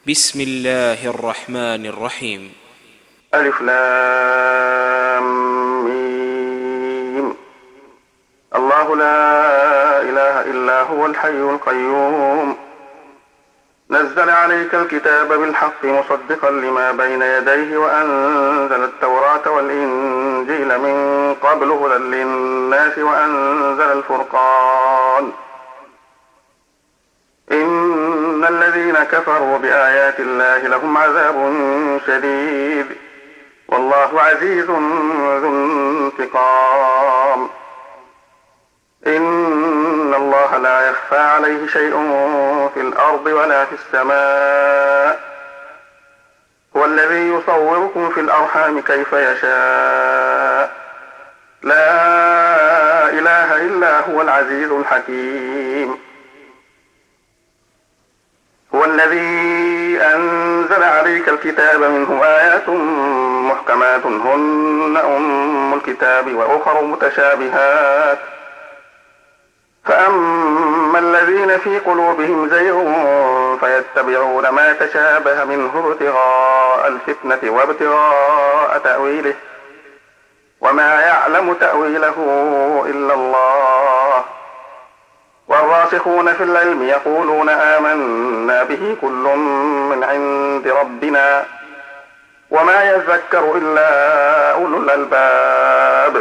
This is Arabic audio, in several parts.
بسم الله الرحمن الرحيم. ألف لام ميم. الله لا إله إلا هو الحي القيوم نزل عليك الكتاب بالحق مصدقا لما بين يديه وأنزل التوراة والإنجيل من قبل هدى للناس وأنزل الفرقان إن الذين كفروا بآيات الله لهم عذاب شديد والله عزيز ذو انتقام. إن الله لا يخفى عليه شيء في الأرض ولا في السماء هو الذي يصوركم في الأرحام كيف يشاء لا إله إلا هو العزيز الحكيم. هو الذي أنزل عليك الكتاب منه آيات محكمات هن أم الكتاب وأخر متشابهات فأما الذين في قلوبهم زيغ فيتبعون ما تشابه منه ابتغاء الفتنة وابتغاء تأويله وما يعلم تأويله إلا الله والراسخون في العلم يقولون آمنا به كل من عند ربنا وما يذكر إلا أولو الألباب.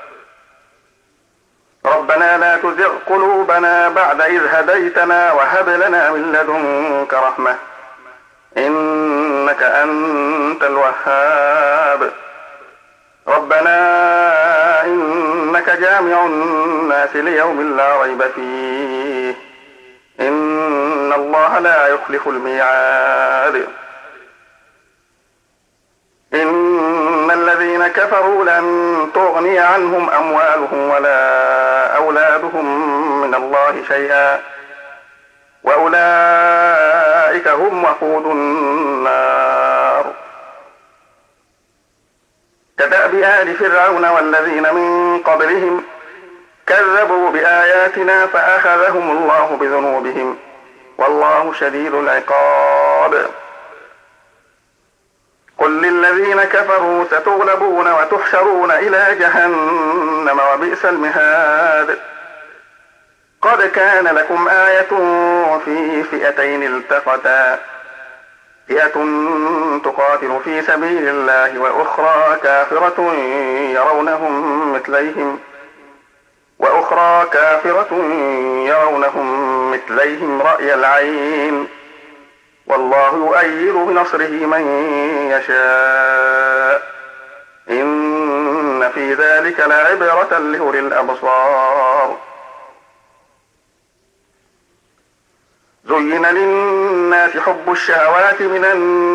ربنا لا تزغ قلوبنا بعد إذ هديتنا وهب لنا من لدنك رحمة إنك أنت الوهاب. ربنا إنك جامع الناس ليوم لا ريب فيه إن الله لا يخلف الميعاد. إن الذين كفروا لن تغني عنهم أموالهم ولا أولادهم من الله شيئا وأولئك هم وقود النار. كدأب آل فرعون والذين من قبلهم كذبوا بآياتنا فأخذهم الله بذنوبهم والله شديد العقاب. قل للذين كفروا ستغلبون وتحشرون إلى جهنم وبئس المهاد. قد كان لكم آية في فئتين التقتا فئة تقاتل في سبيل الله وأخرى كافرة يرونهم مثليهم رأي العين والله يؤيد بنصره من يشاء إن في ذلك لعبرة لأولي الأبصار. زين للناس حب الشهوات من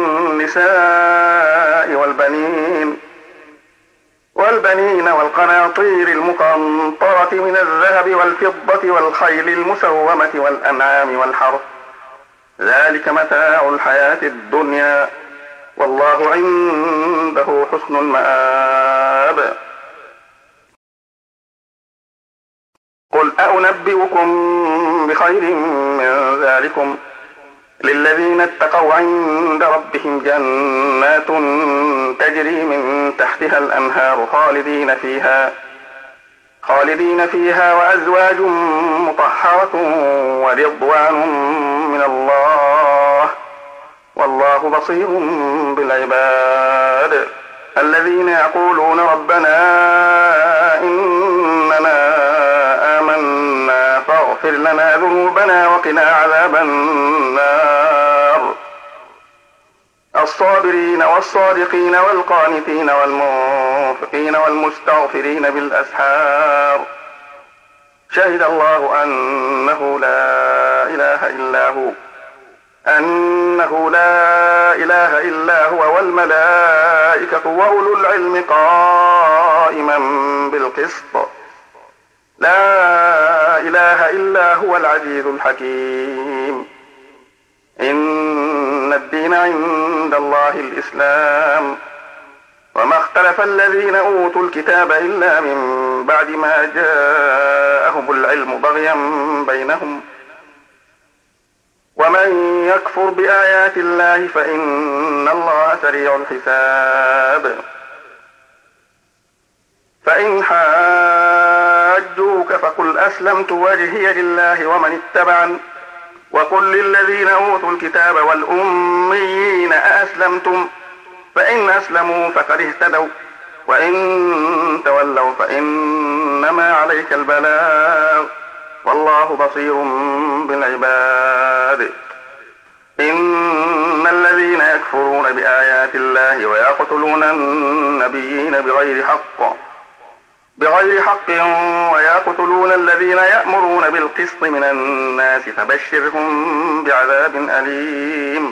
النساء والبنين والقناطير المقنطرة من الذهب والفضة والخيل المسومة والأنعام والحرث ذلك متاع الحياة الدنيا والله عنده حسن المآب. قل أنبئكم بخير من ذلكم للذين اتقوا عند ربهم جنات تجري من تحتها الأنهار خالدين فيها وأزواج مطهرة ورضوان من الله والله بصير بالعباد. الذين يقولون ربنا إننا آمنا فاغفر لنا ذنوبنا وقنا عذاب النار. الصابرين والصادقين والقانتين والمنفقين والمستغفرين بالأسحار شهد الله أنه لا إله إلا هو والملائكة وأولو العلم قائما بالقسط لا إله إلا هو العزيز الحكيم. إن الدين عند الله الإسلام وما اختلف الذين أوتوا الكتاب إلا من بعد ما جاءهم العلم بغيا بينهم ومن يكفر بآيات الله فإن الله سريع الحساب. فإن حاجوك فقل أسلمت وجهي لله ومن اتبعني وقل للذين أوتوا الكتاب والأميين أأسلمتم فإن أسلموا فقد اهتدوا وإن تولوا فإنما عليك البلاغ والله بصير بالعباد. إن الذين يكفرون بآيات الله ويقتلون النبيين بغير حق ويقتلون الذين يأمرون بالقسط من الناس فبشرهم بعذاب أليم.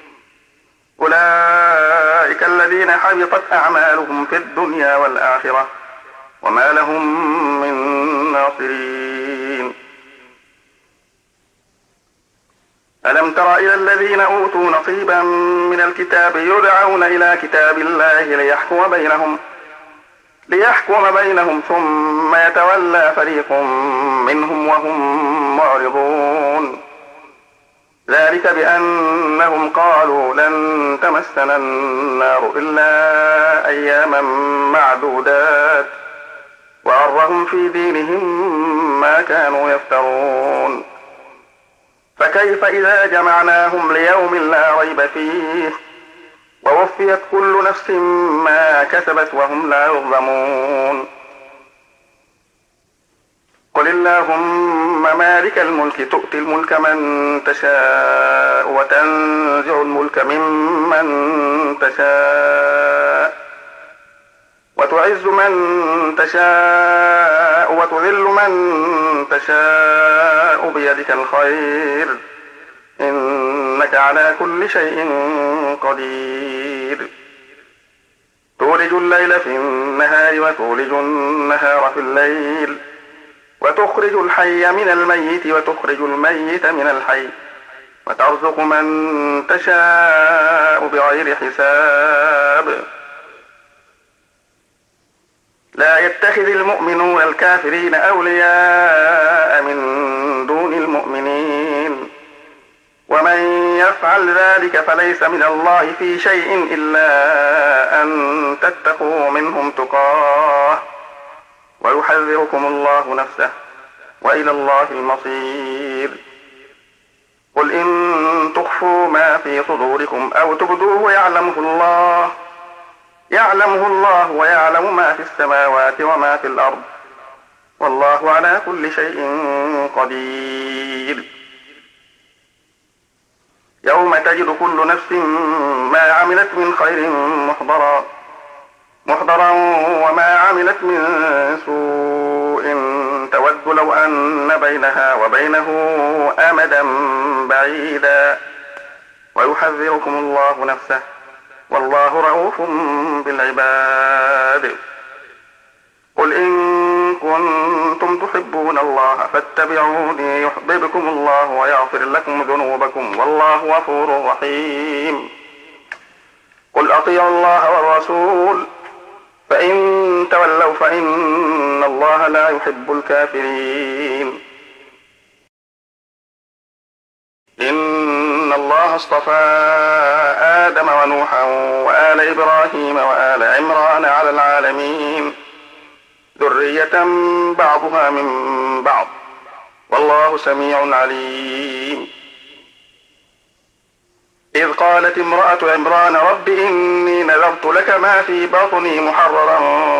أولئك الذين حبطت أعمالهم في الدنيا والآخرة وما لهم من ناصرين. ألم تر إلى الذين أوتوا نصيبا من الكتاب يدعون إلى كتاب الله ليحكم بينهم ثم يتولى فريق منهم وهم معرضون. ذلك بأنهم قالوا لن تمسنا النار إلا أياما معدودات وغرهم في دينهم ما كانوا يفترون. فكيف إذا جمعناهم ليوم لا ريب فيه ووفيت كل نفس ما كسبت وهم لا يظلمون. قل اللهم مالك الملك تؤتي الملك من تشاء وتنزع الملك ممن تشاء وتعز من تشاء وتذل من تشاء بيدك الخير إنك على كل شيء قدير. تولج الليل في النهار وتولج النهار في الليل وتخرج الحي من الميت وتخرج الميت من الحي وترزق من تشاء بغير حساب. لا يتخذ المؤمنون الكافرين أولياء من دون المؤمنين ومن يفعل ذلك فليس من الله في شيء إلا أن تتقوا منهم تقاه ويحذركم الله نفسه وإلى الله المصير. قل إن تخفوا ما في صدوركم أو تبدوه يعلمه الله ويعلم ما في السماوات وما في الأرض والله على كل شيء قدير. يوم تجد كل نفس ما عملت من خير محضرا وما عملت من سوء تود لو أن بينها وبينه أمدا بعيدا ويحذركم الله نفسه والله رؤوف بالعباد. قل إن كنتم تحبون الله فاتبعوني يحببكم الله ويغفر لكم ذنوبكم والله غفور رحيم. قل أطيعوا الله والرسول فإن تولوا فإن الله لا يحب الكافرين. إن الله اصطفى آدم ونوحا وآل إبراهيم وآل عمران على العالمين ذرية بعضها من بعض والله سميع عليم. إذ قالت امرأة عمران رب إني نذرت لك ما في بطني محررا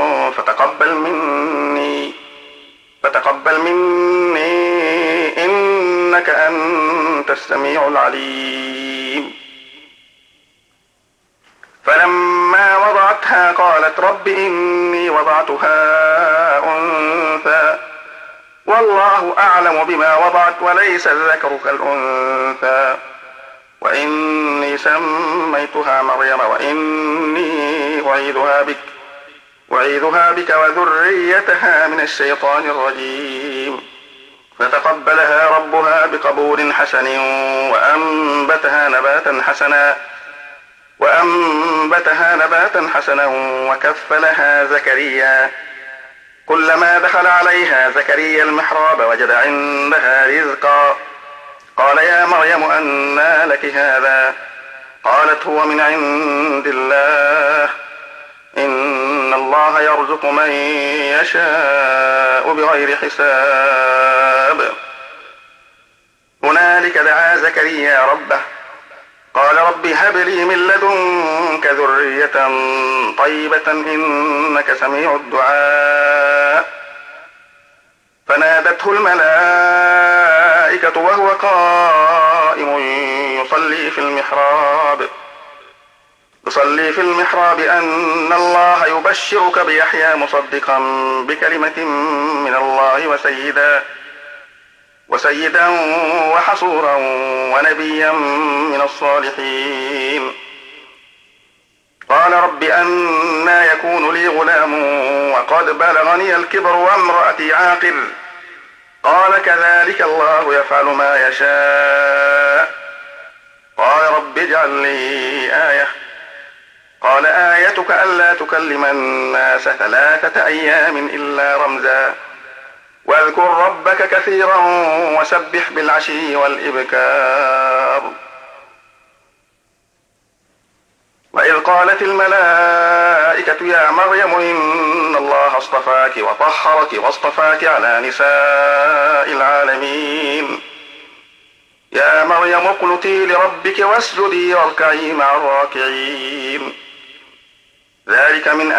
فتقبل مني إنك أنت السميع العليم. فلما وضعتها قالت رب إني وضعتها أنثى والله أعلم بما وضعت وليس الذكر كالأنثى وإني سميتها مريم وإني أعيذها بك وذريتها من الشيطان الرجيم. فتقبلها ربها بقبول حسن وأنبتها نباتا حسنا وكفلها زكريا. كلما دخل عليها زكريا المحراب وجد عندها رزقا قال يا مريم أنى لك هذا؟ قالت هو من عند الله، إن الله يرزق من يشاء بغير حساب. هنالك دعا زكريا ربه قال رب هب لي من لدنك ذرية طيبة إنك سميع الدعاء. فنادته الملائكة وهو قائم يصلي في المحراب أن الله يبشرك بيحيى مصدقا بكلمة من الله وسيدا وحصورا ونبيا من الصالحين. قال رب أنى يكون لي غلام وقد بلغني الكبر وامرأتي عاقر؟ قال كذلك الله يفعل ما يشاء. قال رب اجعل لي آية. قال آيتك ألا تكلم الناس 3 أيام إلا رمزا واذكر ربك كثيرا وسبح بالعشي والإبكار. وإذ قالت الملائكة يا مريم إن الله اصطفاك وطهرك واصطفاك على نساء العالمين. يا مريم اقنتي لربك واسجدي واركعي مع الراكعين. ذلك من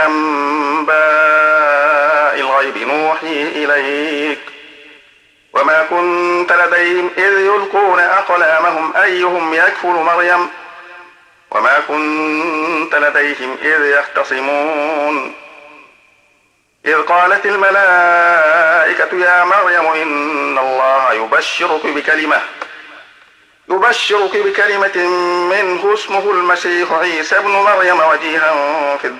أنباء الغيب نوحيه إليك وما كنت لديهم إذ يلقون أقلامهم أيهم يكفل مريم وما كنت لديهم إذ يختصمون. إذ قالت الملائكة يا مريم إن الله يبشرك بكلمة منه اسمه المسيح عيسى ابن مريم وجيها في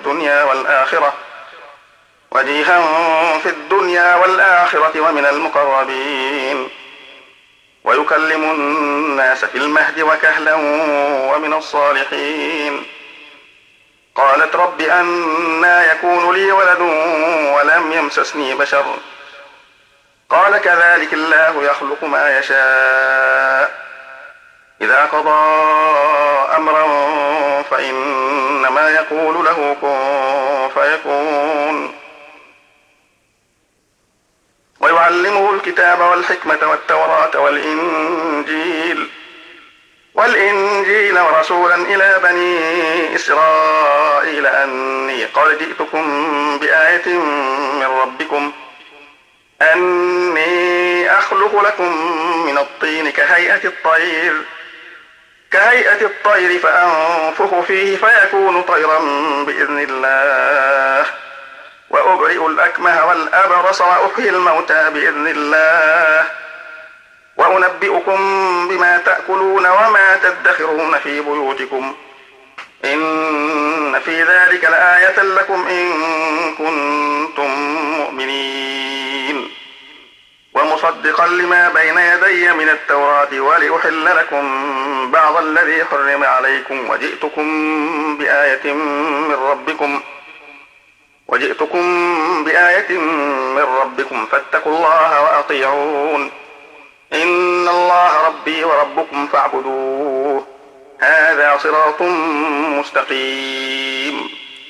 الدنيا والآخرة ومن المقربين ويكلم الناس في المهد وكهلا ومن الصالحين. قالت رب أنى يكون لي ولد ولم يمسسني بشر؟ قال كذلك الله يخلق ما يشاء إذا قضى أمرا فإنما يقول له كن فيكون. ويعلمه الكتاب والحكمة والتوراة والإنجيل ورسولا إلى بني إسرائيل أني قد جئتكم بآية من ربكم أني أخلق لكم من الطين كهيئة الطير فأنفخ فيه فيكون طيرا بإذن الله وأبرئ الأكمه والأبرص وأحيي الموتى بإذن الله وأنبئكم بما تأكلون وما تدخرون في بيوتكم إن في ذلك لآية لكم إن كنتم مؤمنين. ومصدقا لما بين يدي من التوراة ولأحل لكم بعض الذي حرم عليكم وجئتكم بآية من ربكم فاتقوا الله وأطيعون. إن الله ربي وربكم فاعبدوه هذا صراط مستقيم.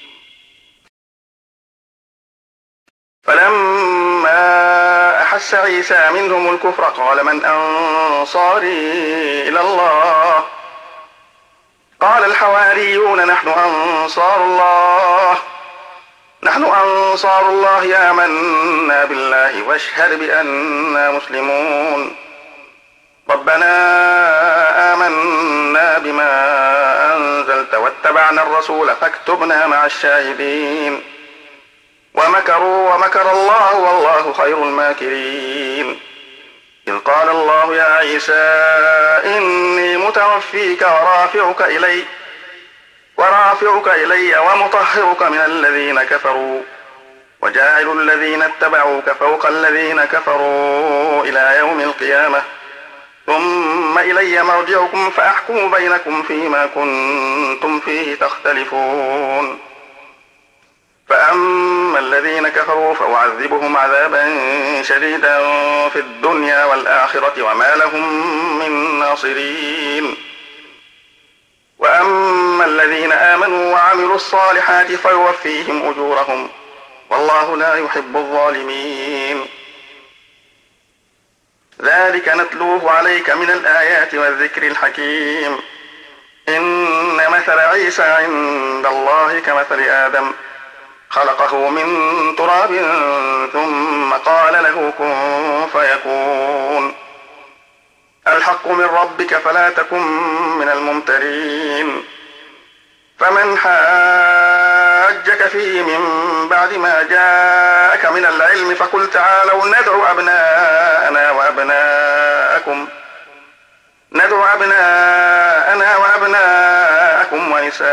فلما أحس عيسى منهم الكفر قال من أنصاري إلى الله؟ قال الحواريون نحن أنصار الله آمنا بالله واشهد بأننا مسلمون. ربنا آمنا بما أنزلت واتبعنا الرسول فاكتبنا مع الشاهدين. ومكروا ومكر الله والله خير الماكرين. إذ قال الله يا عيسى إني متوفيك ورافعك إلي ومطهرك من الذين كفروا وجاعل الذين اتبعوك فوق الذين كفروا إلى يوم القيامة ثم إلي مرجعكم فأحكم بينكم فيما كنتم فيه تختلفون. فأما الذين كفروا فأعذبهم عذابا شديدا في الدنيا والآخرة وما لهم من ناصرين. وأما الذين آمنوا وعملوا الصالحات فيوفيهم أجورهم والله لا يحب الظالمين. ذلك نتلوه عليك من الآيات والذكر الحكيم. إن مثل عيسى عند الله كمثل آدم خلقه من تراب ثم قال له كن فيكون. الحق من ربك فلا تكن من الممترين. فمن حاجك فيه من بعد ما جاءك من العلم فقل تعالوا ندعو أبناءنا وأبناءكم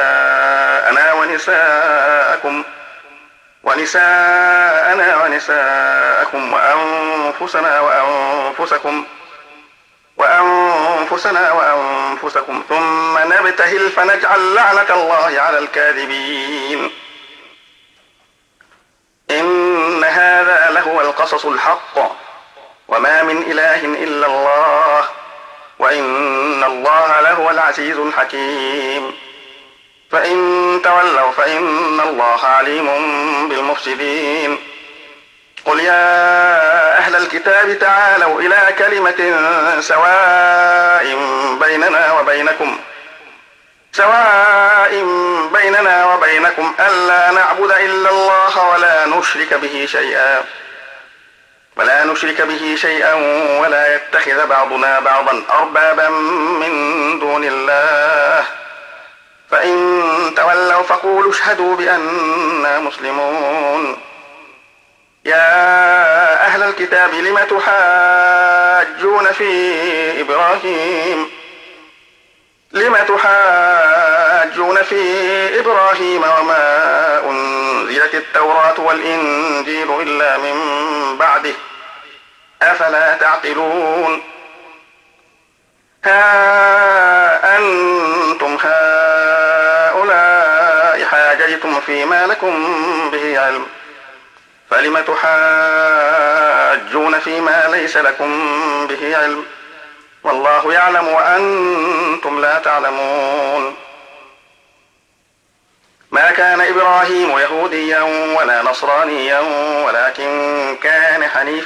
ونساءنا ونساءكم وأنفسنا وأنفسكم ثم نبتهل فنجعل لعنة الله على الكاذبين. إن هذا لهو القصص الحق وما من إله إلا الله وإن الله لهو العزيز الحكيم. فإن تولوا فإن الله عليم بالمفسدين. قل يا أهل الكتاب تعالوا إلى كلمة سواء بيننا وبينكم ألا نعبد إلا الله ولا نشرك به شيئا ولا يتخذ بعضنا بعضا أربابا من دون الله. فإن تولوا فقولوا اشهدوا بأننا مسلمون. يا أهل الكتاب لم تحاجون في إبراهيم وما أنزلت التوراة والإنجيل إلا من بعده أفلا تعقلون. ها أنتم هؤلاء حاججتم فيما لكم به علم فلم تحاجون فيما ليس لكم به علم والله يعلم وأنتم لا تعلمون. ما كان إبراهيم يهوديا ولا نصرانيا ولكن كان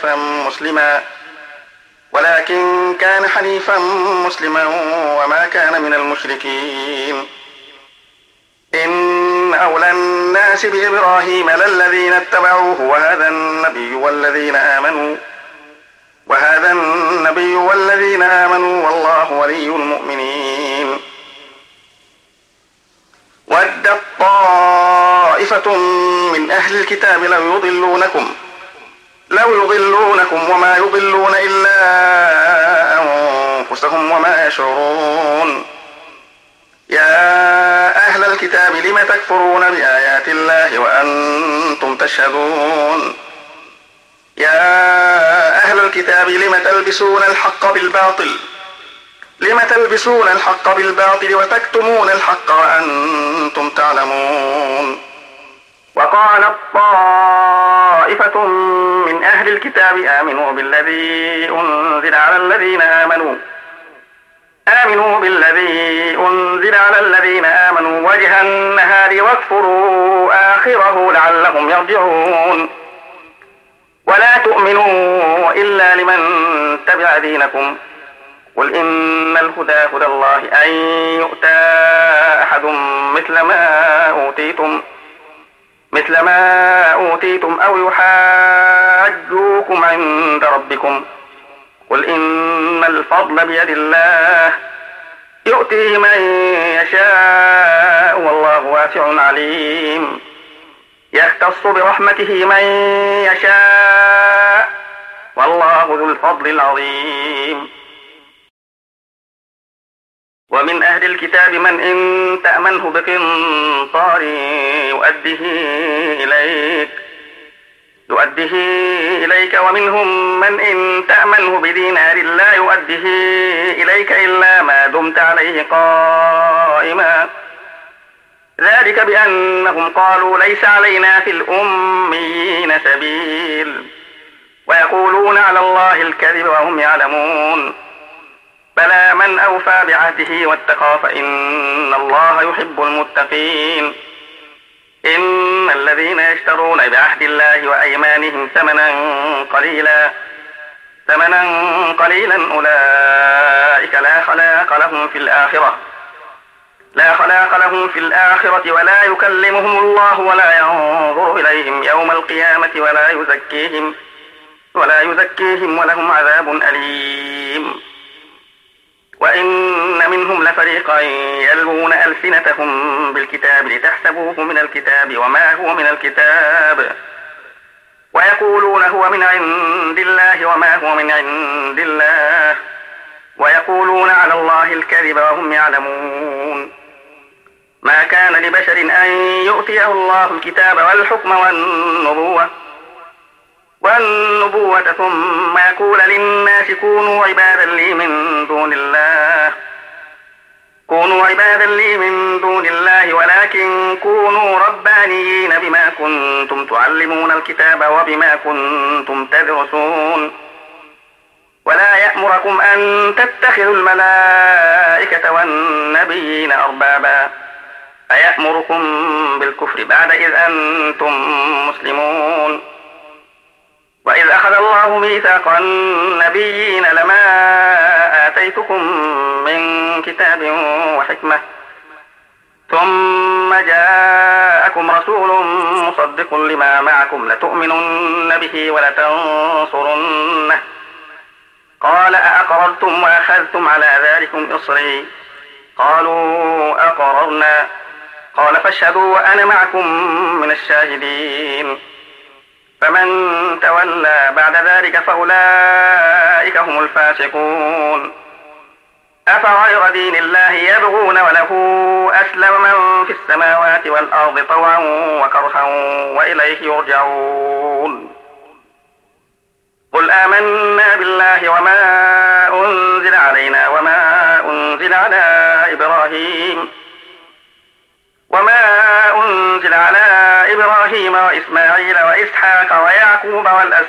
حنيفا مسلما وما كان من المشركين. إن أولى الناس بإبراهيم للذين اتبعوه وهذا النبي والذين آمنوا والله ولي المؤمنين. ودت طائفة من أهل الكتاب لو يضلونكم وما يضلون إلا أنفسهم وما يشعرون. يا أهل الكتاب لم تكفرون بآيات الله وأنتم تشهدون. يا أهل الكتاب لم تلبسون الحق بالباطل وتكتمون الحق وأنتم تعلمون. وقالت طائفة من أهل الكتاب آمنوا بالذي أنزل على الذين آمنوا وجه النهار واكفروا آخره لعلهم يرجعون. ولا تؤمنوا إلا لمن تبع دينكم قل إن الهدى هدى الله أن يؤتى أحد مثل ما أوتيتم أو يحاجوكم عند ربكم قل إن الفضل بيد الله يؤتيه من يشاء والله واسع عليم. يختص برحمته من يشاء والله ذو الفضل العظيم. ومن أهل الكتاب من إن تأمنه بقنطار يؤديه إليك ومنهم من إن تأمنه بدينار لا يؤديه إليك إلا ما دمت عليه قائما ذلك بأنهم قالوا ليس علينا في الأميين سبيل ويقولون على الله الكذب وهم يعلمون. بلى من أوفى بعهده واتقى فإن الله يحب المتقين. إن الذين يشترون بعهد الله وأيمانهم ثمنا قليلا أولئك لا خلاق لهم في الآخرة ولا يكلمهم الله ولا ينظر إليهم يوم القيامة ولا يزكيهم ولهم عذاب أليم. وإن منهم لفريقا يلوون ألسنتهم بالكتاب لتحسبوه من الكتاب وما هو من الكتاب ويقولون هو من عند الله وما هو من عند الله ويقولون على الله الكذب وهم يعلمون. ما كان لبشر أن يؤتيه الله الكتاب والحكم والنبوة ثم يقول للناس كونوا عبادا لي من دون الله ولكن كونوا ربانيين بما كنتم تعلمون الكتاب وبما كنتم تدرسون. ولا يأمركم أن تتخذوا الملائكة والنبيين أربابا أيأمركم بالكفر بعد إذ أنتم مسلمون. وإذ أخذ الله ميثاق النبيين لما آتيتكم من كتاب وحكمة ثم جاءكم رسول مصدق لما معكم لتؤمنن به ولتنصرنه قال أأقررتم وأخذتم على ذلكم إصري قالوا أقررنا قال فاشهدوا وأنا معكم من الشاهدين. فمن تولى بعد ذلك فأولئك هم الفاسقون. أفغير دين الله يبغون وله أسلم من في السماوات والأرض طوعا وكرها وإليه يرجعون. قل آمنا بالله وما أنزل علينا وما أنزل على إبراهيم وإسماعيل وإسحاق ويعقوب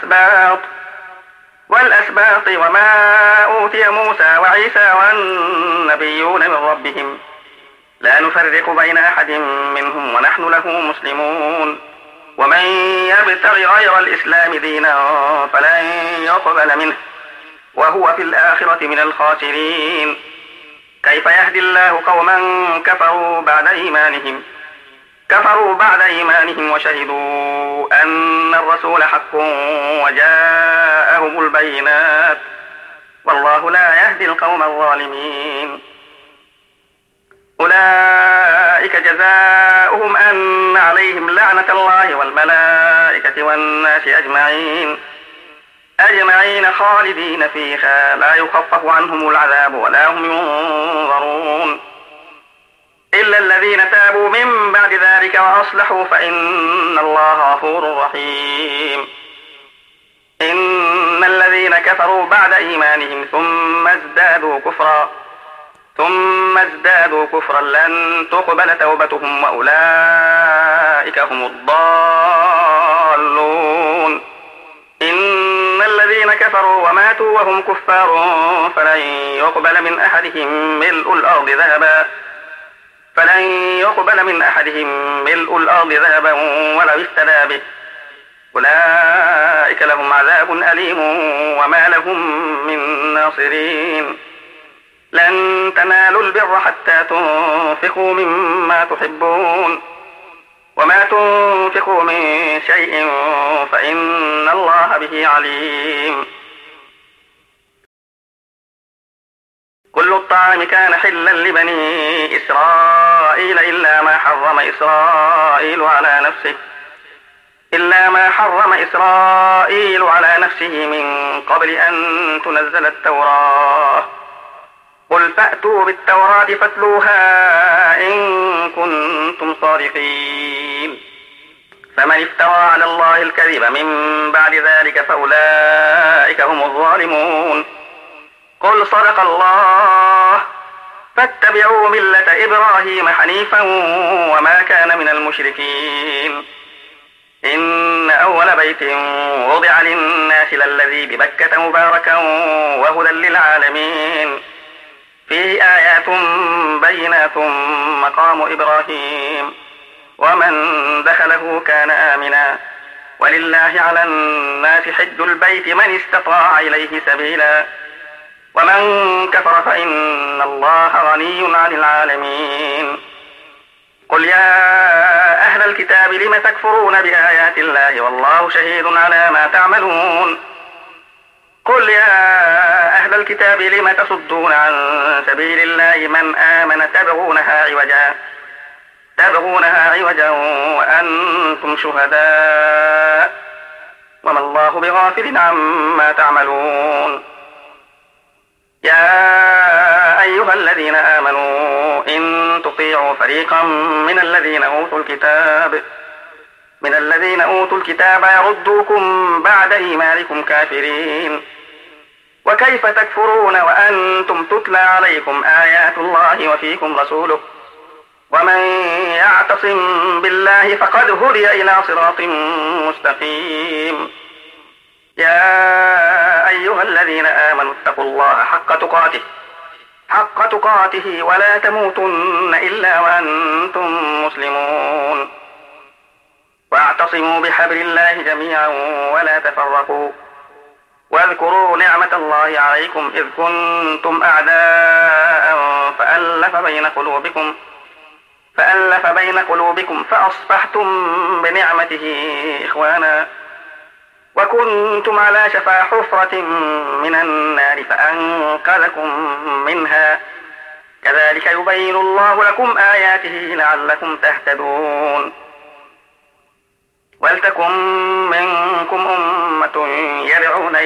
والأسباط وما أوتي موسى وعيسى والنبيون من ربهم لا نفرق بين أحد منهم ونحن له مسلمون. ومن يبتغ غير الإسلام دينا فلن يقبل منه وهو في الآخرة من الخاسرين. كيف يهدي الله قوما كفروا بعد إيمانهم وشهدوا أن الرسول حق وجاءهم البينات والله لا يهدي القوم الظالمين. أولئك جزاؤهم أن عليهم لعنة الله والملائكة والناس أجمعين خالدين فيها لا يخفف عنهم العذاب ولا هم ينظرون إلا الذين تابوا من بعد ذلك وأصلحوا فإن الله غفور رحيم. إن الذين كفروا بعد إيمانهم ثم ازدادوا كفرا لن تقبل توبتهم وأولئك هم الضالون. إن الذين كفروا وماتوا وهم كفار فلن يقبل من أحدهم ملء الأرض ذهبا ولو افتدى به أولئك لهم عذاب أليم وما لهم من ناصرين. لن تنالوا البر حتى تنفقوا مما تحبون وما تنفقوا من شيء فإن الله به عليم. كل الطعام كان حلا لبني إسرائيل إلا ما حرم إسرائيل على نفسه من قبل أن تنزل التوراة. قل فأتوا بالتوراة فاتلوها إن كنتم صادقين. فمن افترى على الله الكذب من بعد ذلك فأولئك هم الظالمون. قل صدق الله فاتبعوا ملة إبراهيم حنيفا وما كان من المشركين. إن أول بيت وضع للناس للذي ببكة مباركا وهدى للعالمين فيه آيات بينات مقام إبراهيم ومن دخله كان آمنا ولله على الناس حج البيت من استطاع إليه سبيلا ومن كفر فإن الله غني عن العالمين. قل يا أهل الكتاب لم تكفرون بآيات الله والله شهيد على ما تعملون. قل يا أهل الكتاب لم تصدون عن سبيل الله من آمن تبغونها عوجا وأنتم شهداء وما الله بغافل عما تعملون. يا أيها الذين آمنوا إن تطيعوا فريقا من الذين أوتوا الكتاب يردوكم بعد إيمانكم كافرين. وكيف تكفرون وأنتم تتلى عليكم آيات الله وفيكم رسوله ومن يعتصم بالله فقد هدي إلى صراط مستقيم. يا أيها الذين آمنوا اتقوا الله حق تقاته ولا تموتن إلا وأنتم مسلمون. واعتصموا بحبل الله جميعا ولا تفرقوا واذكروا نعمة الله عليكم إذ كنتم أعداء فألف بين قلوبكم فأصبحتم بنعمته إخوانا وكنتم على شفا حفرة من النار فأنقذكم منها كذلك يبين الله لكم آياته لعلكم تهتدون. ولتكن منكم أمة يدعون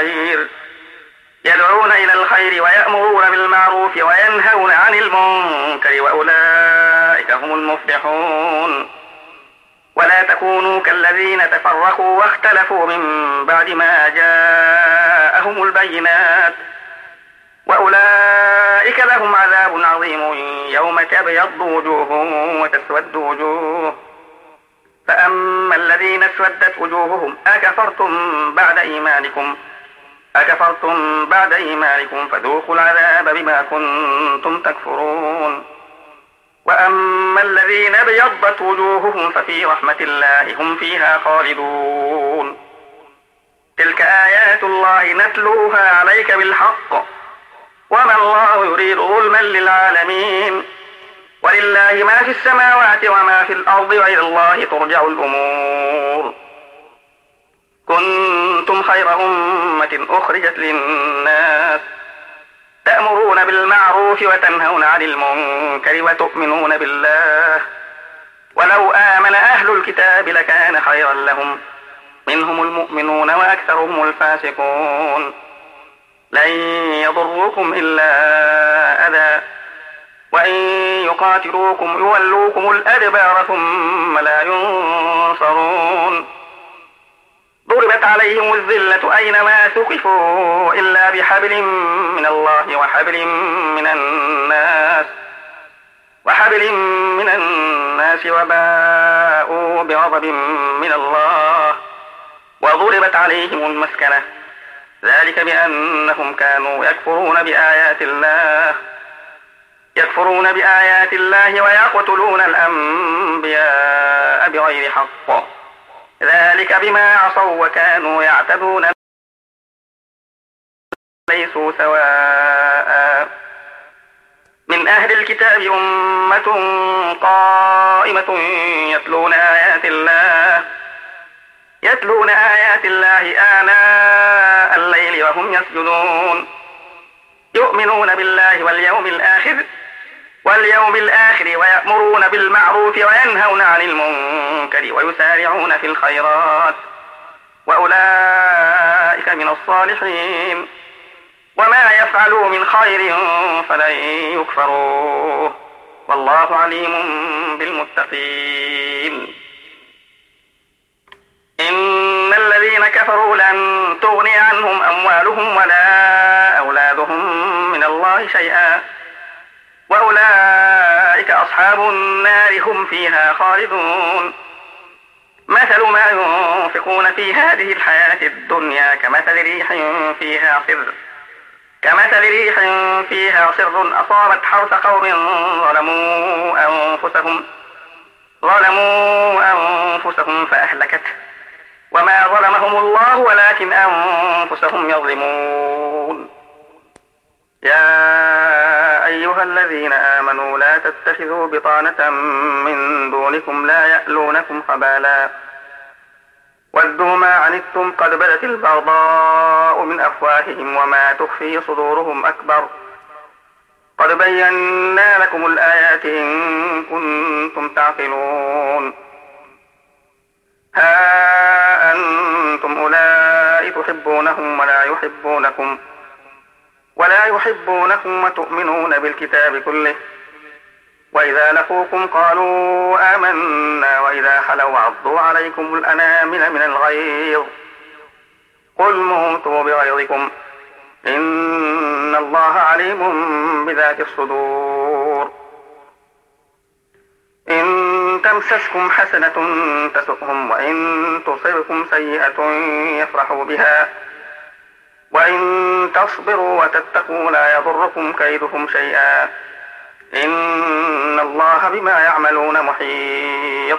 إلى الخير ويأمرون بالمعروف وينهون عن المنكر وأولئك هم المفلحون. ولا تكونوا كالذين تفرقوا واختلفوا من بعد ما جاءهم البينات وأولئك لهم عذاب عظيم يوم تبيض وجوه وتسود وجوه. فأما الذين اسودت وجوههم أكفرتم بعد إيمانكم فذوقوا العذاب بما كنتم تكفرون. وأما الذين ابيضت وجوههم ففي رحمة الله هم فيها خالدون. تلك آيات الله نتلوها عليك بالحق وما الله يريد ظلما للعالمين. ولله ما في السماوات وما في الأرض وإلى الله ترجع الأمور. كنتم خير أمة أخرجت للناس تأمرون بالمعروف وتنهون عن المنكر وتؤمنون بالله ولو آمن أهل الكتاب لكان خيرا لهم منهم المؤمنون وأكثرهم الفاسقون. لن يضروكم إلا أذى وإن يقاتلوكم يولوكم الأدبار ثم لا ينصرون. ضربت عليهم الذلة أينما ثقفوا إلا بحبل من الله وحبل من الناس وباءوا بغضب من الله وضربت عليهم المسكنة ذلك بأنهم كانوا يكفرون بآيات الله ويقتلون الأنبياء بغير حق ذلك بما عصوا وكانوا يعتدون ليسوا سواء. من أهل الكتاب أمة قائمة يتلون آيات الله آناء الليل وهم يسجدون يؤمنون بالله واليوم الآخر ويأمرون بالمعروف وينهون عن المنكر ويسارعون في الخيرات وأولئك من الصالحين. وما يفعلوا من خير فلن يكفروه والله عليم بالمتقين. إن الذين كفروا لن تغني عنهم أموالهم ولا أولادهم من الله شيئا وأصحاب النار هم فيها خالدون. مثل ما ينفقون في هذه الحياة الدنيا كمثل ريح فيها صر أصابت حرث قوم ظلموا أنفسهم فأهلكته وما ظلمهم الله ولكن أنفسهم يظلمون. يا أيها الذين آمنوا لا تتخذوا بطانة من دونكم لا يألونكم خبالا ودوا ما عنتم قد بدت البغضاء من أفواههم وما تخفي صدورهم أكبر قد بينا لكم الآيات إن كنتم تعقلون. ها أنتم أولئك تحبونهم ولا يحبونكم وتؤمنون بالكتاب كله وإذا لقوكم قالوا آمنا وإذا خلوا عضوا عليكم الأنامل من الغيظ قل موتوا بغيظكم إن الله عليم بذات الصدور. إن تمسسكم حسنة تسؤهم وإن تصبكم سيئة يفرحوا بها وإن تصبروا وتتقوا لا يضركم كيدهم شيئا إن الله بما يعملون محيط.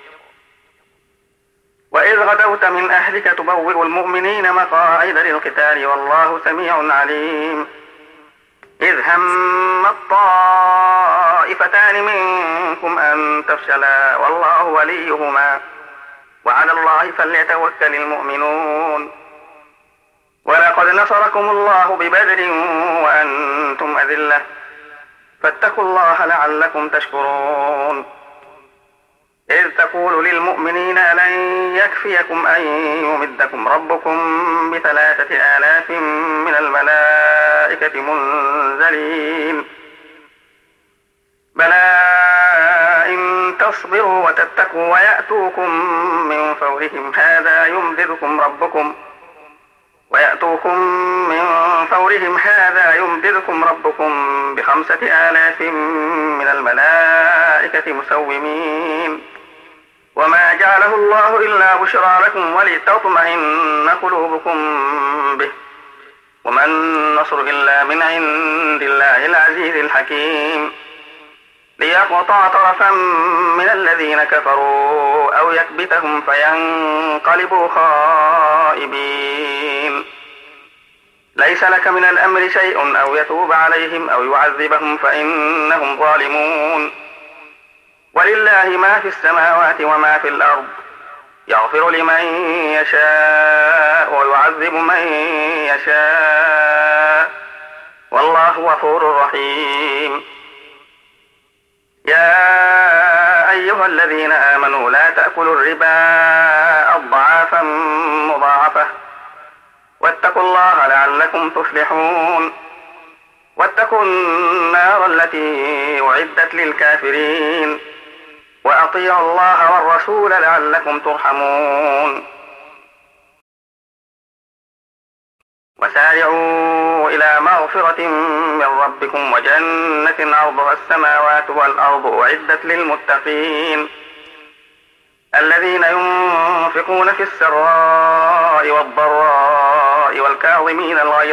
وإذ غدوت من أهلك تبوئ المؤمنين مقاعد للقتال والله سميع عليم. إذ هم الطائفتان منكم أن تفشلا والله وليهما وعلى الله فليتوكل المؤمنون. ولقد نصركم الله ببدر وأنتم أذلة فاتقوا الله لعلكم تشكرون. إذ تقول للمؤمنين لن يكفيكم أن يمدكم ربكم ب3,000 من الملائكة منزلين بلى إن تصبروا وتتقوا ويأتوكم من فورهم هذا يمددكم ربكم ب5,000 من الملائكة مسومين وما جعله الله إلا بشرى لكم ولتطمئن قلوبكم به وما النصر إلا من عند الله العزيز الحكيم. ليقطع طرفا من الذين كفروا أو يكبتهم فينقلبوا خائبين. ليس لك من الأمر شيء أو يتوب عليهم أو يعذبهم فإنهم ظالمون. ولله ما في السماوات وما في الأرض يغفر لمن يشاء ويعذب من يشاء والله غفور رحيم. يا أيها الذين آمنوا لا تأكلوا الربا أضعافا مضاعفة واتقوا الله لعلكم تفلحون. واتقوا النار التي أعدت للكافرين وأطيعوا الله والرسول لعلكم ترحمون. وسارعوا إلى مغفرة من ربكم وجنة عرضها السماوات والأرض أعدت للمتقين الذين ينفقون في السراء والضراء والكاظمين الغيظ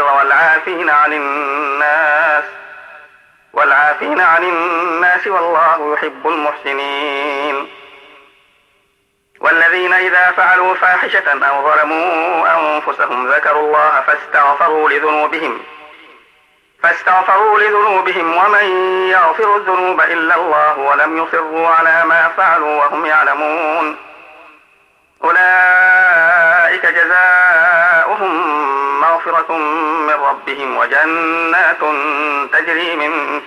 والعافين عن الناس والله يحب المحسنين. والذين إذا فعلوا فاحشة أو ظلموا أنفسهم ذكروا الله فاستغفروا لذنوبهم ومن يغفر الذنوب إلا الله ولم يصروا على ما فعلوا وهم يعلمون أولئك جزاؤهم مغفرة من ربهم وجنات تجري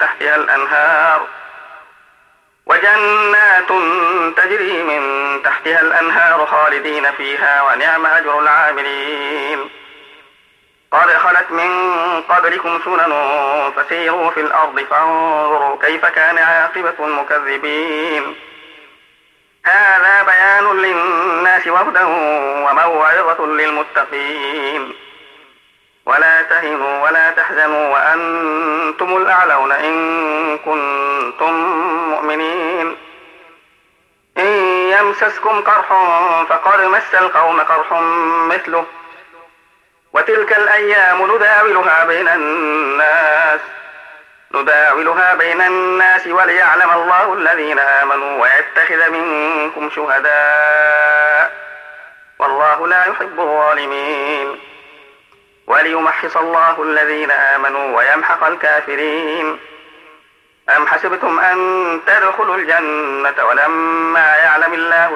من تحتها الأنهار خالدين فيها ونعم أجر العاملين. قد خلت من قبلكم سنن فسيروا في الأرض فانظروا كيف كان عاقبة المكذبين. هذا بيان للناس وهدى وموعظة للمتقين. ولا تهنوا ولا تحزنوا وأنتم الأعلون إن كنتم مؤمنين يمسسكم قرح فقد مس القوم قرح مثله وتلك الأيام نداولها بين الناس وليعلم الله الذين آمنوا ويتخذ منكم شهداء والله لا يحب الظالمين وليمحص الله الذين آمنوا ويمحق الكافرين أم حسبتم أن تدخلوا الجنة ولما يعلم الله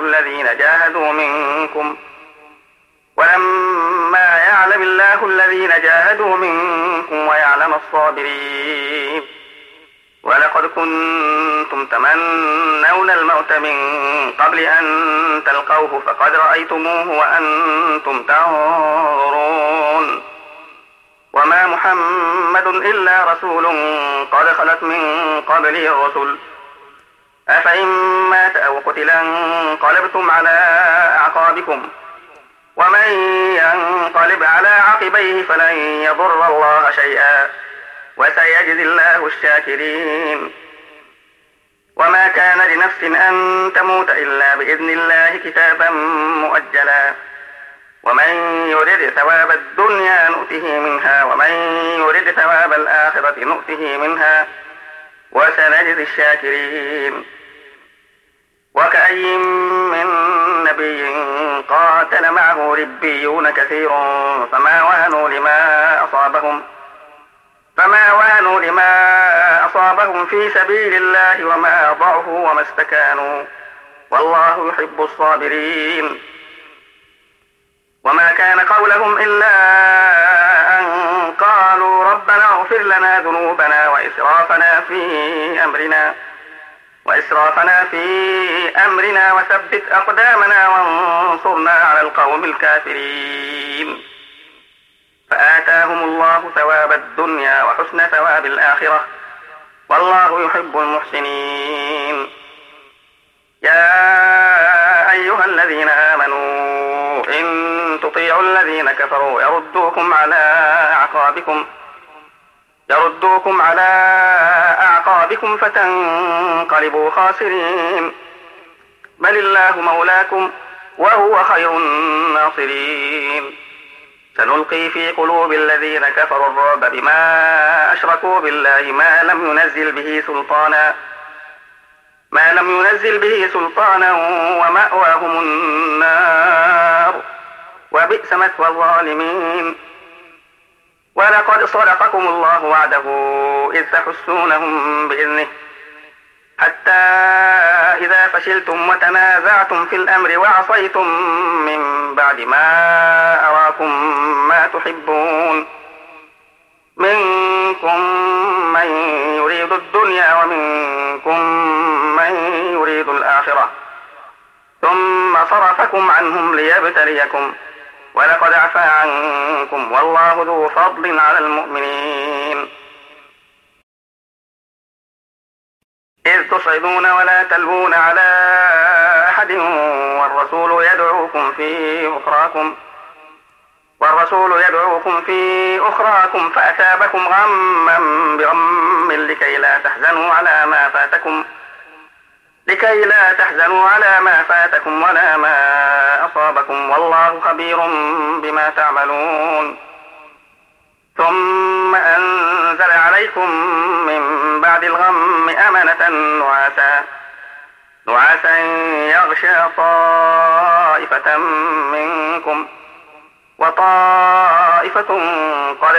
الذين جاهدوا منكم ويعلم الصابرين ولقد كنتم تمنون الموت من قبل أن تلقوه فقد رأيتموه وأنتم تنظرون وما محمد إلا رسول قد خلت من قبله الرسل أفإن مات أو قتل انقلبتم على أعقابكم ومن ينقلب على عقبيه فلن يضر الله شيئا وسيجزي الله الشاكرين وما كان لنفس أن تموت إلا بإذن الله كتابا مؤجلا ومن يرد ثواب الدنيا نؤته منها ومن يرد ثواب الآخرة نؤته منها وسنجزي الشاكرين وكأي من نبي قاتل معه ربيون كثير فما وهنوا لما أصابهم في سبيل الله وما ضعفوا وما استكانوا والله يحب الصابرين وما كان قولهم إلا أن قالوا ربنا اغفر لنا ذنوبنا وإسرافنا في أمرنا وثبت أقدامنا وانصرنا على القوم الكافرين فآتاهم الله ثواب الدنيا وحسن ثواب الآخرة والله يحب المحسنين يا أيها الذين آمنوا إن تطيعوا الذين كفروا يردوكم على أعقابكم فتنقلبوا خاسرين بل الله مولاكم وهو خير الناصرين سنلقي في قلوب الذين كفروا الرعب بما أشركوا بالله ما لم ينزل به سلطانا ومأواهم النار وبئس مثوى الظالمين ولقد صدقكم الله وعده إذ تحسونهم بإذنه حتى إذا فشلتم وتنازعتم في الأمر وعصيتم من بعد ما أراكم ما تحبون منكم من يريد الدنيا ومنكم من يريد الآخرة ثم صرفكم عنهم ليبتليكم ولقد عفا عنكم والله ذو فضل على المؤمنين إذ تصعدون ولا تلوون على أحد والرسول يدعوكم في أخراكم فأثابكم غما بغم لكي لا تحزنوا على ما فاتكم ولا ما أصابكم والله خبير بما تعملون ثم أنزل عليكم من بعد الغم أمنة نعاسا يغشى طائفة منكم وطائفة قد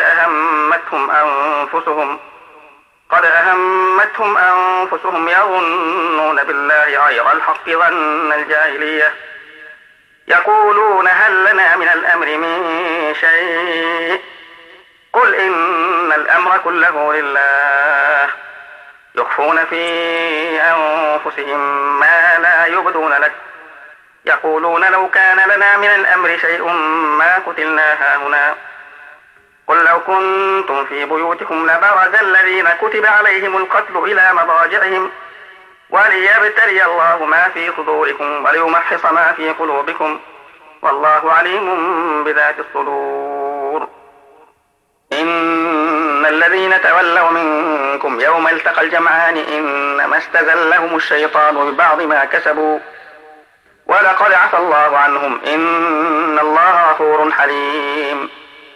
أهمتهم أنفسهم يظنون بالله غير الحق ظن الجاهلية يقولون هل لنا من الأمر من شيء قل إن الأمر كله لله يخفون في أنفسهم ما لا يبدون لك يقولون لو كان لنا من الأمر شيء ما قتلنا هاهنا قل لو كنتم في بيوتكم لبرز الذين كتب عليهم القتل إلى مضاجعهم وليبتلي الله ما في صدوركم وليمحص ما في قلوبكم والله عليم بذات الصدور إن الذين تولوا منكم يوم التقى الجمعان إنما استزلهم الشيطان ببعض ما كسبوا ولقد عفى الله عنهم إن الله غفور حليم.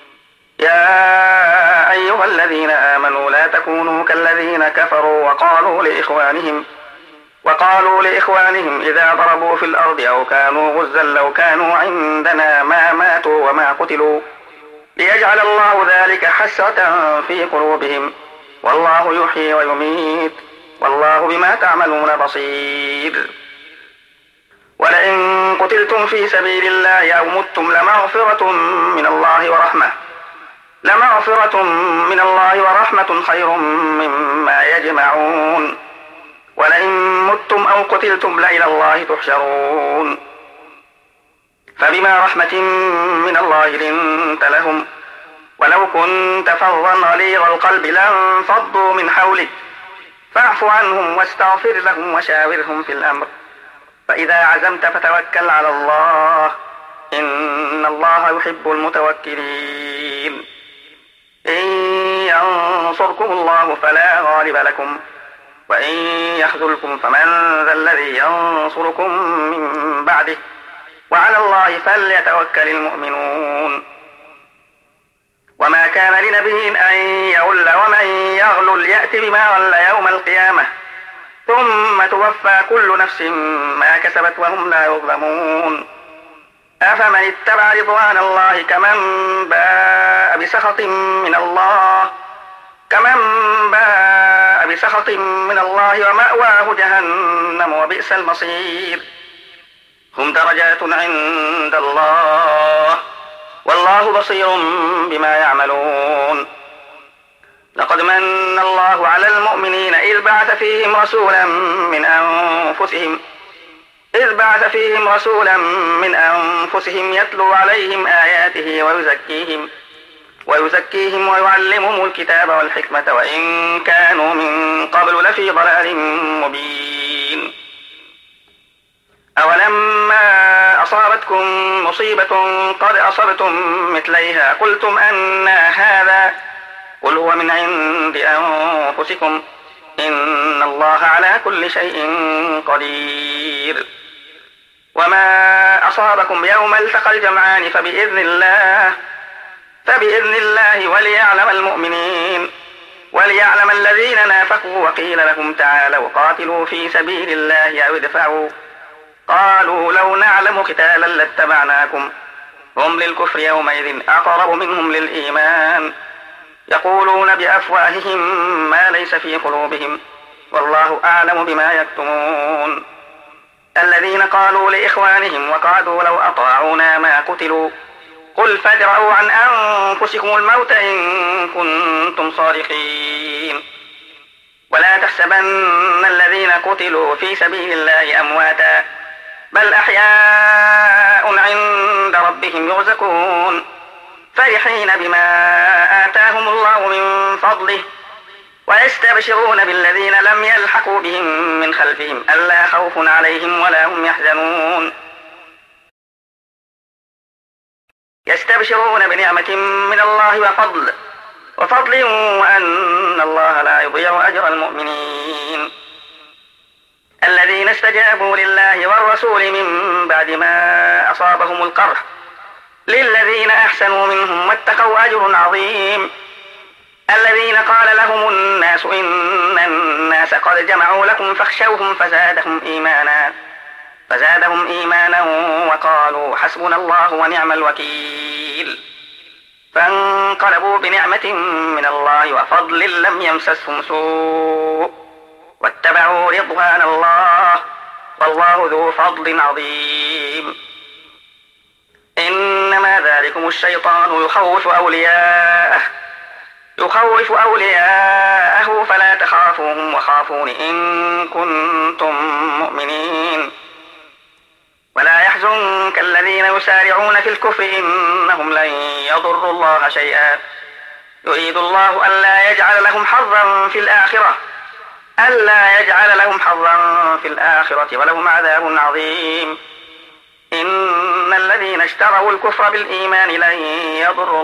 يا أيها الذين آمنوا لا تكونوا كالذين كفروا وقالوا لإخوانهم إذا ضربوا في الأرض أو كانوا غزا لو كانوا عندنا ما ماتوا وما قتلوا ليجعل الله ذلك حسرة في قلوبهم والله يحيي ويميت والله بما تعملون بصير. ولئن قتلتم في سبيل الله أو متم لمغفرة من الله ورحمة خير مما يجمعون. ولئن متم أو قتلتم لإلى الله تحشرون. فبما رحمة من الله لنت لهم ولو كنت فظا غليظ القلب لانفضوا من حولك فاعف عنهم واستغفر لهم وشاورهم في الأمر فإذا عزمت فتوكل على الله إن الله يحب المتوكلين. إن ينصركم الله فلا غالب لكم وإن يخذلكم فمن ذا الذي ينصركم من بعده وعلى الله فليتوكل المؤمنون. وما كان لنبي أن يغل ومن يغلل يأت بما غل يوم القيامة ثم توفى كل نفس ما كسبت وهم لا يظلمون. أفمن اتبع رضوان الله كمن باء بسخط من الله ومأواه جهنم وبئس المصير. هم درجات عند الله والله بصير بما يعملون. لقد من الله على المؤمنين إذ بعث فيهم رسولا من أنفسهم يتلو عليهم آياته ويزكيهم ويعلمهم الكتاب والحكمة وإن كانوا من قبل لفي ضلال مبين. أولما أصابتكم مصيبة قد أصبتم مثليها قلتم أنى هذا قل هو من عند أنفسكم إن الله على كل شيء قدير. وما أصابكم يوم التقى الجمعان فبإذن الله وليعلم الذين نافقوا وقيل لهم تعالوا قاتلوا في سبيل الله أو ادفعوا قالوا لو نعلم قتالا لاتبعناكم هم للكفر يومئذ أقرب منهم للإيمان يقولون بأفواههم ما ليس في قلوبهم والله أعلم بما يكتمون. الذين قالوا لإخوانهم وقعدوا لو أطاعونا ما قتلوا قل فادرءوا عن أنفسكم الموت إن كنتم صادقين. ولا تحسبن الذين قتلوا في سبيل الله أمواتا بل أحياء عند ربهم يرزقون فرحين بما آتاهم الله من فضله ويستبشرون بالذين لم يلحقوا بهم من خلفهم ألا خوف عليهم ولا هم يحزنون. يستبشرون بنعمة من الله وفضل وأن الله لا يضيع أجر المؤمنين. الذين استجابوا لله والرسول من بعد ما أصابهم القرح للذين أحسنوا منهم واتقوا أجر عظيم. الذين قال لهم الناس إن الناس قد جمعوا لكم فاخشوهم فزادهم إيمانا وقالوا حسبنا الله ونعم الوكيل. فانقلبوا بنعمة من الله وفضل لم يمسسهم سوء واتبعوا رضوان الله والله ذو فضل عظيم. إنما ذلكم الشيطان يخوف أولياءه فلا تخافوهم وخافون إن كنتم مؤمنين. ولا يحزنك الذين يسارعون في الكفر إنهم لن يضروا الله شيئا يريد الله ألا يجعل لهم حظا في الآخرة ولهم عذاب عظيم. إن الذين اشتروا الكفر بالإيمان لن يضروا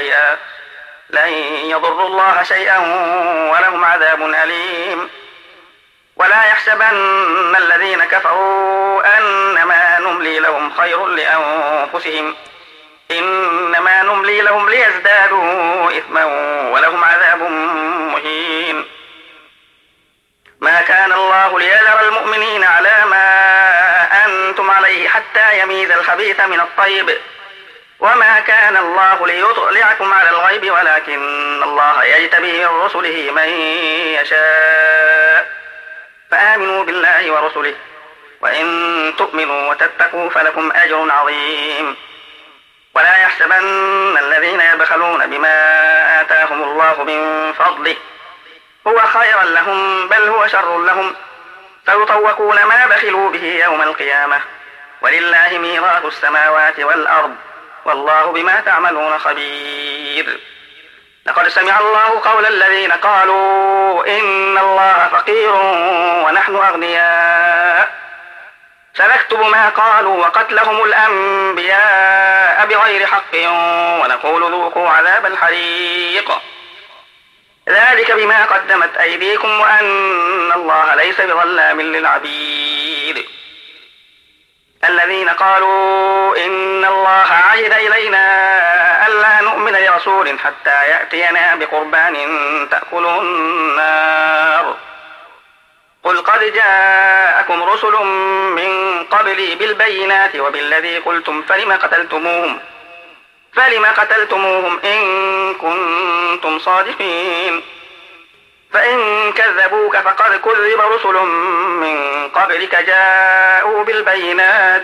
الله شيئا ولهم عذاب أليم. ولا يحسبن الذين كفروا أنما نملي لهم خير لأنفسهم إنما نملي لهم ليزدادوا إثما ولهم عذاب مهين. ما كان الله ليذر المؤمنين على ما أنتم عليه حتى يميز الخبيث من الطيب وما كان الله ليطلعكم على الغيب ولكن الله يجتبي من رسله من يشاء فآمنوا بالله ورسله وإن تؤمنوا وتتقوا فلكم أجر عظيم. ولا يحسبن الذين يبخلون بما آتاهم الله من فضله هو خيرا لهم بل هو شر لهم سيطوقون ما بخلوا به يوم القيامة ولله ميراث السماوات والأرض والله بما تعملون خبير. لقد سمع الله قول الذين قالوا إن الله فقير ونحن أغنياء سنكتب ما قالوا وقتلهم الأنبياء بغير حق ونقول ذوقوا عذاب الحريق ذلك بما قدمت أيديكم وأن الله ليس بظلام للعبيد. الذين قالوا إن الله عهد إلينا ألا نؤمن لرسول حتى يأتينا بقربان تأكله النار قل قد جاءكم رسل من قبلي بالبينات وبالذي قلتم فلم قتلتموهم إن كنتم صادقين. فإن كذبوك فقد كذب رسل من قبلك جاءوا بالبينات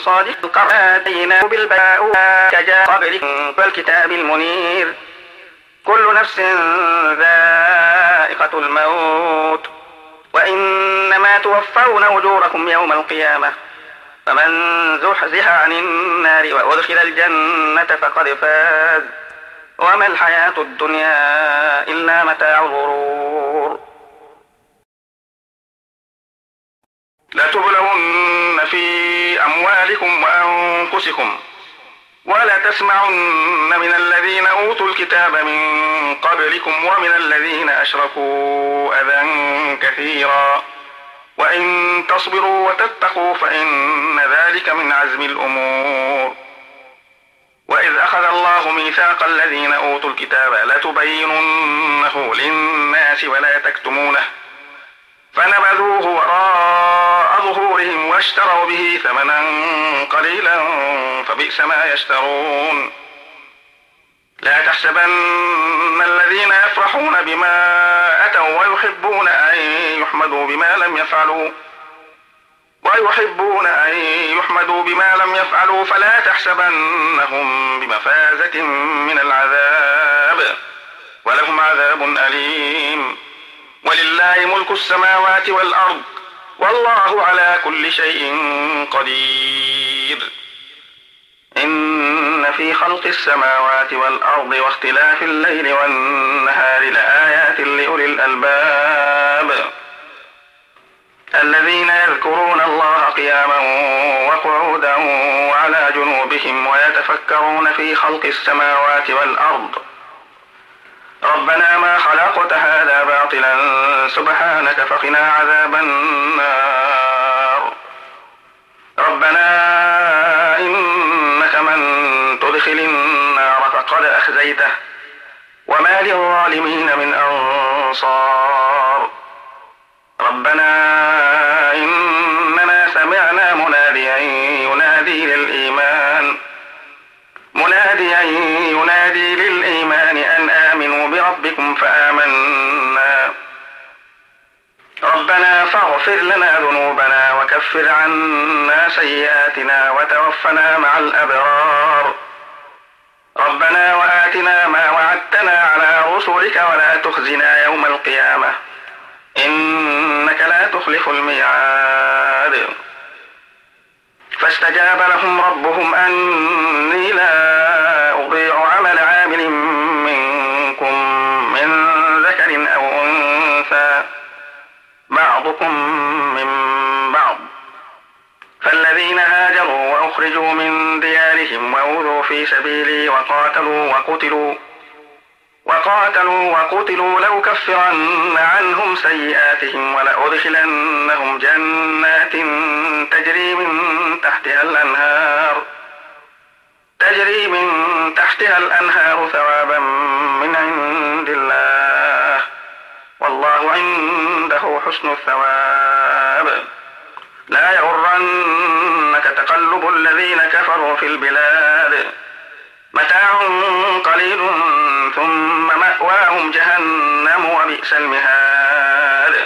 والكتاب المنير كل نفس ذائقة الموت وإنما توفون أجوركم يوم القيامة فمن زحزح عن النار وأدخل الجنة فقد فاز وما الحياة الدنيا إلا متاع الغرور. لتبلون في أموالكم وأنفسكم ولا تسمعن من الذين أوتوا الكتاب من قبلكم ومن الذين أشركوا أذى كثيرا وإن تصبروا وتتقوا فإن ذلك من عزم الأمور. وإذ أخذ الله ميثاق الذين أوتوا الكتاب لتبيننه للناس ولا تكتمونه فنبذوه وراء ظهورهم واشتروا به ثمنا قليلا فبئس ما يشترون. لا تحسبن الذين يفرحون بما أتوا ويحبون أن يحمدوا بما لم يفعلوا فلا تحسبنهم بمفازة من العذاب ولهم عذاب أليم. ولله ملك السماوات والأرض والله على كل شيء قدير. إن في خلق السماوات والأرض واختلاف الليل والنهار لآيات لأولي الألباب الذين يذكرون الله قياما وقعودا وعلى جنوبهم ويتفكرون في خلق السماوات والأرض ربنا ما خلقت هذا باطلا سبحانك فقنا عذاب النار. ربنا إنك من تدخل النار فقد أخزيته وما للظالمين من أنصار. ربنا إننا سمعنا مناديا ينادي للإيمان أن آمنوا بربكم فآمنا. ربنا فاغفر لنا ذنوبنا وكفر عنا سيئاتنا وتوفنا مع الأبرار. ربنا وآتنا ما وعدتنا على رسلك ولا تخزنا يوم القيامة إنك لا تخلف الميعاد. فاستجاب لهم ربهم أني لا أضيع عمل عامل منكم من ذكر أو أنثى بعضكم من بعض. فالذين هاجروا وأخرجوا من ديارهم وأوذوا في سبيلي وقاتلوا لأكفرن عنهم سيئاتهم ولأدخلنهم جنات تجري من تحتها تحتها الأنهار ثوابا من عند الله والله عنده حسن الثواب. لا يغرنك تقلب الذين كفروا في البلاد متاع قليل ثم مأواهم جهنم وبئس المهاد.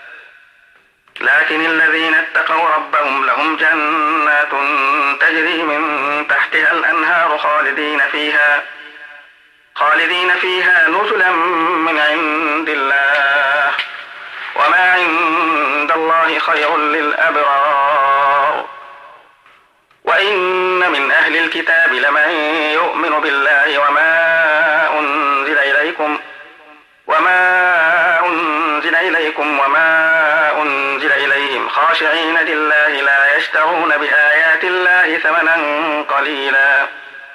لكن الذين اتقوا ربهم لهم جنات تجري من تحتها الأنهار خالدين فيها نزلا من عند الله وما عند الله خير للأبرار. وإن من أهل الكتاب لمن يؤمن بالله وما أنزل إليكم وما أنزل إليهم خاشعين لله لا يشترون بآيات الله ثمنا قليلا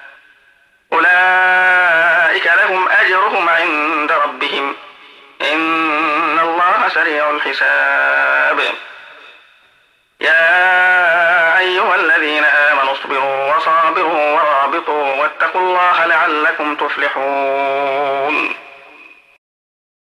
أولئك لهم أجرهم عند ربهم إن الله سريع الحساب. يا أيها الذين آمنوا اصبروا وصابروا ورابطوا واتقوا الله لعلكم تفلحون.